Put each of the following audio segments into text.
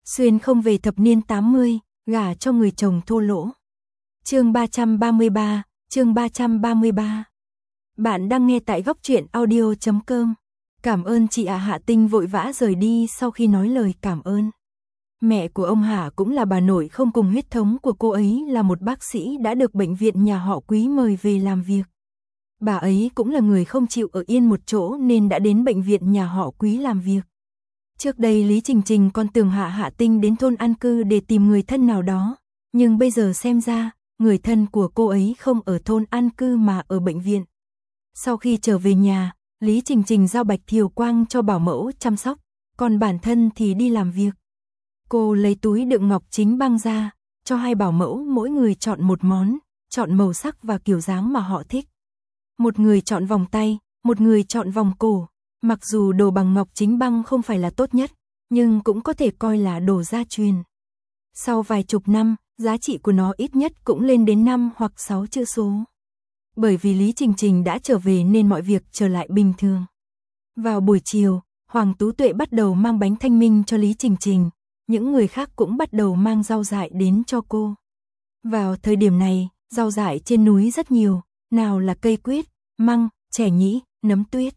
Xuyên không về thập niên 80, gả cho người chồng thô lỗ. Chương 333, chương 333. Bạn đang nghe tại góc truyện audio.com. Cảm ơn chị ạ. Hạ Tinh vội vã rời đi sau khi nói lời cảm ơn. Mẹ của ông Hạ cũng là bà nội không cùng huyết thống của cô ấy, là một bác sĩ đã được bệnh viện nhà họ Quý mời về làm việc. Bà ấy cũng là người không chịu ở yên một chỗ nên đã đến bệnh viện nhà họ Quý làm việc. Trước đây Lý Trình Trình còn tưởng Hạ Tinh đến thôn an cư để tìm người thân nào đó, nhưng bây giờ xem ra, người thân của cô ấy không ở thôn an cư mà ở bệnh viện. Sau khi trở về nhà, Lý Trình Trình giao Bạch Thiều Quang cho bảo mẫu chăm sóc, còn bản thân thì đi làm việc. Cô lấy túi đựng ngọc chính băng ra, cho hai bảo mẫu mỗi người chọn một món, chọn màu sắc và kiểu dáng mà họ thích. Một người chọn vòng tay, một người chọn vòng cổ. Mặc dù đồ bằng ngọc chính băng không phải là tốt nhất, nhưng cũng có thể coi là đồ gia truyền. Sau vài chục năm, giá trị của nó ít nhất cũng lên đến 5 hoặc 6 chữ số. Bởi vì Lý Trình Trình đã trở về nên mọi việc trở lại bình thường. Vào buổi chiều, Hoàng Tú Tuệ bắt đầu mang bánh thanh minh cho Lý Trình Trình, những người khác cũng bắt đầu mang rau dại đến cho cô. Vào thời điểm này, rau dại trên núi rất nhiều, nào là cây quýt, măng, chè nhĩ, nấm tuyết.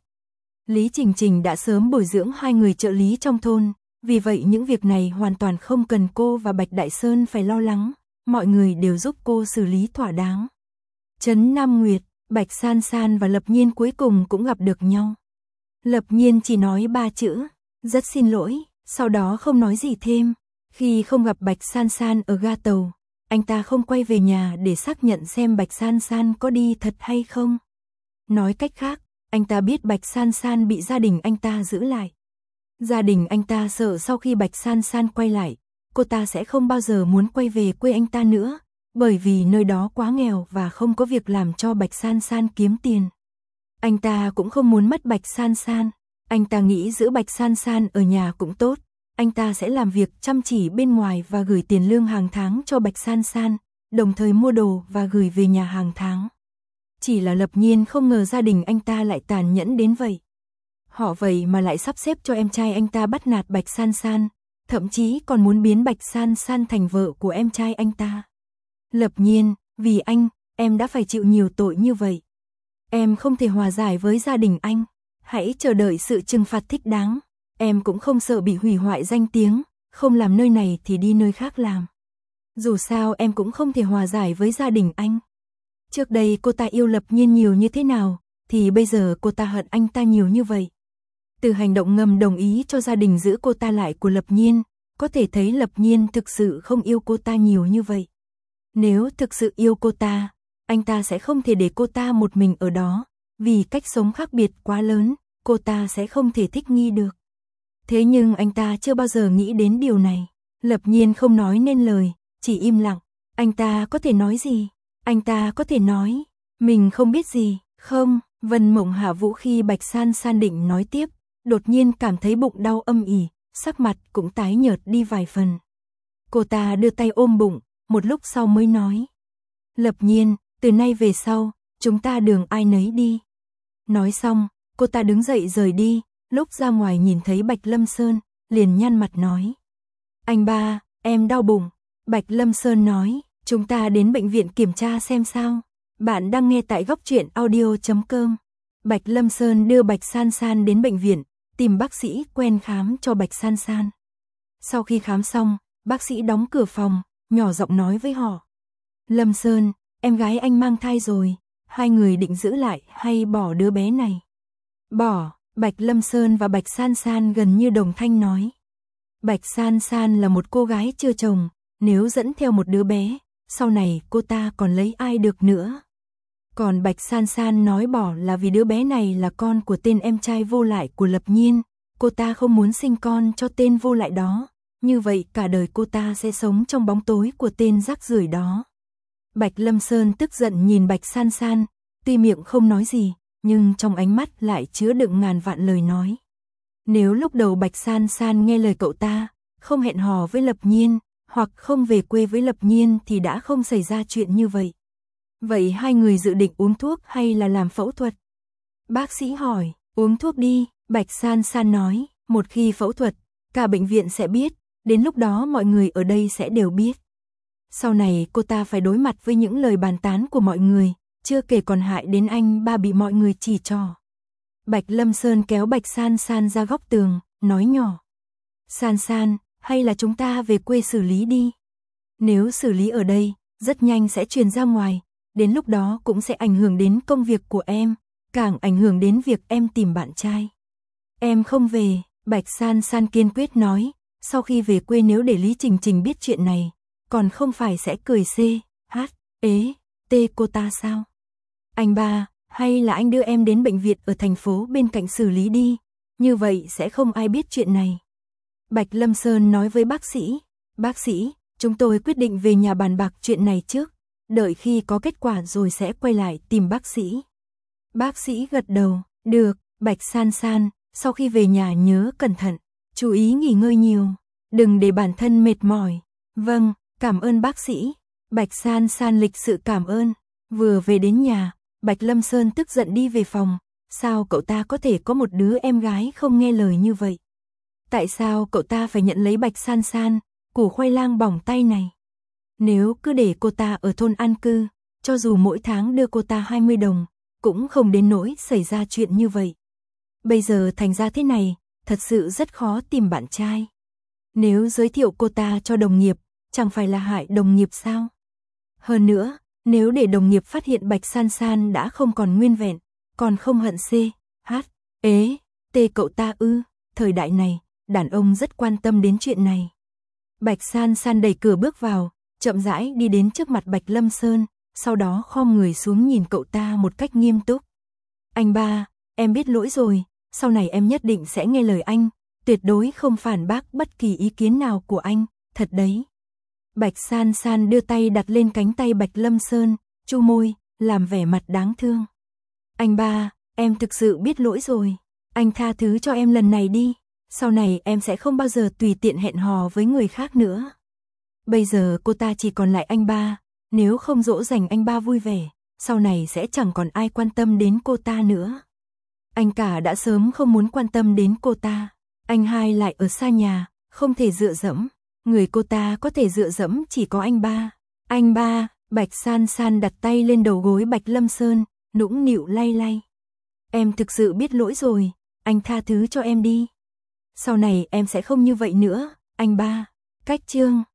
Lý Trình Trình đã sớm bồi dưỡng hai người trợ lý trong thôn, vì vậy những việc này hoàn toàn không cần cô và Bạch Đại Sơn phải lo lắng, mọi người đều giúp cô xử lý thỏa đáng. Trấn Nam Nguyệt, Bạch San San và Lập Nhiên cuối cùng cũng gặp được nhau. Lập Nhiên chỉ nói 3 chữ, rất xin lỗi, sau đó không nói gì thêm. Khi không gặp Bạch San San ở ga tàu, anh ta không quay về nhà để xác nhận xem Bạch San San có đi thật hay không. Nói cách khác, anh ta biết Bạch San San bị gia đình anh ta giữ lại. Gia đình anh ta sợ sau khi Bạch San San quay lại, cô ta sẽ không bao giờ muốn quay về quê anh ta nữa, bởi vì nơi đó quá nghèo và không có việc làm cho Bạch San San kiếm tiền. Anh ta cũng không muốn mất Bạch San San, anh ta nghĩ giữ Bạch San San ở nhà cũng tốt, anh ta sẽ làm việc chăm chỉ bên ngoài và gửi tiền lương hàng tháng cho Bạch San San, đồng thời mua đồ và gửi về nhà hàng tháng. Chỉ là Lập Nhiên không ngờ gia đình anh ta lại tàn nhẫn đến vậy. Họ vậy mà lại sắp xếp cho em trai anh ta bắt nạt Bạch San San, thậm chí còn muốn biến Bạch San San thành vợ của em trai anh ta. Lập Nhiên, vì anh, em đã phải chịu nhiều tội như vậy. Em không thể hòa giải với gia đình anh, hãy chờ đợi sự trừng phạt thích đáng. Em cũng không sợ bị hủy hoại danh tiếng, không làm nơi này thì đi nơi khác làm. Dù sao em cũng không thể hòa giải với gia đình anh. Trước đây cô ta yêu Lập Nhiên nhiều như thế nào, thì bây giờ cô ta hận anh ta nhiều như vậy. Từ hành động ngầm đồng ý cho gia đình giữ cô ta lại của Lập Nhiên, có thể thấy Lập Nhiên thực sự không yêu cô ta nhiều như vậy. Nếu thực sự yêu cô ta, anh ta sẽ không thể để cô ta một mình ở đó, vì cách sống khác biệt quá lớn, cô ta sẽ không thể thích nghi được. Thế nhưng anh ta chưa bao giờ nghĩ đến điều này. Lập Nhiên không nói nên lời, chỉ im lặng. Anh ta có thể nói gì? Anh ta có thể nói, mình không biết gì, không? Vân Mộng hạ vũ khi Bạch San San định nói tiếp, đột nhiên cảm thấy bụng đau âm ỉ, sắc mặt cũng tái nhợt đi vài phần. Cô ta đưa tay ôm bụng, một lúc sau mới nói. Lập Nhiên, từ nay về sau, chúng ta đường ai nấy đi. Nói xong, cô ta đứng dậy rời đi, lúc ra ngoài nhìn thấy Bạch Lâm Sơn, liền nhăn mặt nói. Anh ba, em đau bụng. Bạch Lâm Sơn nói, chúng ta đến bệnh viện kiểm tra xem sao. Bạn đang nghe tại góc truyện audio.com. Bạch Lâm Sơn đưa Bạch San San đến bệnh viện, tìm bác sĩ quen khám cho Bạch San San. Sau khi khám xong, bác sĩ đóng cửa phòng, nhỏ giọng nói với họ. Lâm Sơn, em gái anh mang thai rồi, hai người định giữ lại hay bỏ đứa bé này? Bỏ, Bạch Lâm Sơn và Bạch San San gần như đồng thanh nói. Bạch San San là một cô gái chưa chồng, nếu dẫn theo một đứa bé, sau này cô ta còn lấy ai được nữa. Còn Bạch San San nói bỏ là vì đứa bé này là con của tên em trai vô lại của Lập Nhiên, cô ta không muốn sinh con cho tên vô lại đó, như vậy cả đời cô ta sẽ sống trong bóng tối của tên rác rưởi đó. Bạch Lâm Sơn tức giận nhìn Bạch San San, tuy miệng không nói gì, nhưng trong ánh mắt lại chứa đựng ngàn vạn lời nói. Nếu lúc đầu Bạch San San nghe lời cậu ta, không hẹn hò với Lập Nhiên, hoặc không về quê với Lập Nhiên thì đã không xảy ra chuyện như vậy. Vậy hai người dự định uống thuốc hay là làm phẫu thuật? Bác sĩ hỏi, uống thuốc đi, Bạch San San nói, một khi phẫu thuật, cả bệnh viện sẽ biết, Đến lúc đó mọi người ở đây sẽ đều biết. Sau này cô ta phải đối mặt với những lời bàn tán của mọi người, chưa kể còn hại đến anh ba bị mọi người chỉ trỏ. Bạch Lâm Sơn kéo Bạch San San ra góc tường, nói nhỏ. San San, hay là chúng ta về quê xử lý đi. Nếu xử lý ở đây, rất nhanh sẽ truyền ra ngoài, đến lúc đó cũng sẽ ảnh hưởng đến công việc của em, càng ảnh hưởng đến việc em tìm bạn trai. Em không về, Bạch San San kiên quyết nói, sau khi về quê nếu để Lý Trình Trình biết chuyện này, còn không phải sẽ cười cô ta sao? Anh ba, hay là anh đưa em đến bệnh viện ở thành phố bên cạnh xử lý đi, như vậy sẽ không ai biết chuyện này. Bạch Lâm Sơn nói với bác sĩ, chúng tôi quyết định về nhà bàn bạc chuyện này trước, đợi khi có kết quả rồi sẽ quay lại tìm bác sĩ. Bác sĩ gật đầu, được, Bạch San San, sau khi về nhà nhớ cẩn thận, chú ý nghỉ ngơi nhiều, đừng để bản thân mệt mỏi. Vâng, cảm ơn bác sĩ. Bạch San San lịch sự cảm ơn. Vừa về đến nhà, Bạch Lâm Sơn tức giận đi về phòng, sao cậu ta có thể có một đứa em gái không nghe lời như vậy? Tại sao cậu ta phải nhận lấy Bạch San San, củ khoai lang bỏng tay này? Nếu cứ để cô ta ở thôn an cư, cho dù mỗi tháng đưa cô ta 20 đồng, cũng không đến nỗi xảy ra chuyện như vậy. Bây giờ thành ra thế này, thật sự rất khó tìm bạn trai. Nếu giới thiệu cô ta cho đồng nghiệp, chẳng phải là hại đồng nghiệp sao? Hơn nữa, nếu để đồng nghiệp phát hiện Bạch San San đã không còn nguyên vẹn, còn không hận cậu ta ư? Thời đại này, đàn ông rất quan tâm đến chuyện này. Bạch San San đẩy cửa bước vào, chậm rãi đi đến trước mặt Bạch Lâm Sơn, sau đó khom người xuống nhìn cậu ta một cách nghiêm túc. Anh ba, em biết lỗi rồi, sau này em nhất định sẽ nghe lời anh, tuyệt đối không phản bác bất kỳ ý kiến nào của anh, thật đấy. Bạch San San đưa tay đặt lên cánh tay Bạch Lâm Sơn, chu môi, làm vẻ mặt đáng thương. Anh ba, em thực sự biết lỗi rồi, anh tha thứ cho em lần này đi, sau này em sẽ không bao giờ tùy tiện hẹn hò với người khác nữa. Bây giờ cô ta chỉ còn lại anh ba, nếu không dỗ dành anh ba vui vẻ, sau này sẽ chẳng còn ai quan tâm đến cô ta nữa. Anh cả đã sớm không muốn quan tâm đến cô ta, anh hai lại ở xa nhà, không thể dựa dẫm, người cô ta có thể dựa dẫm chỉ có anh ba. Anh ba, Bạch San San đặt tay lên đầu gối Bạch Lâm Sơn, nũng nịu lay lay. Em thực sự biết lỗi rồi, anh tha thứ cho em đi. Sau này em sẽ không như vậy nữa, anh ba. Cách chương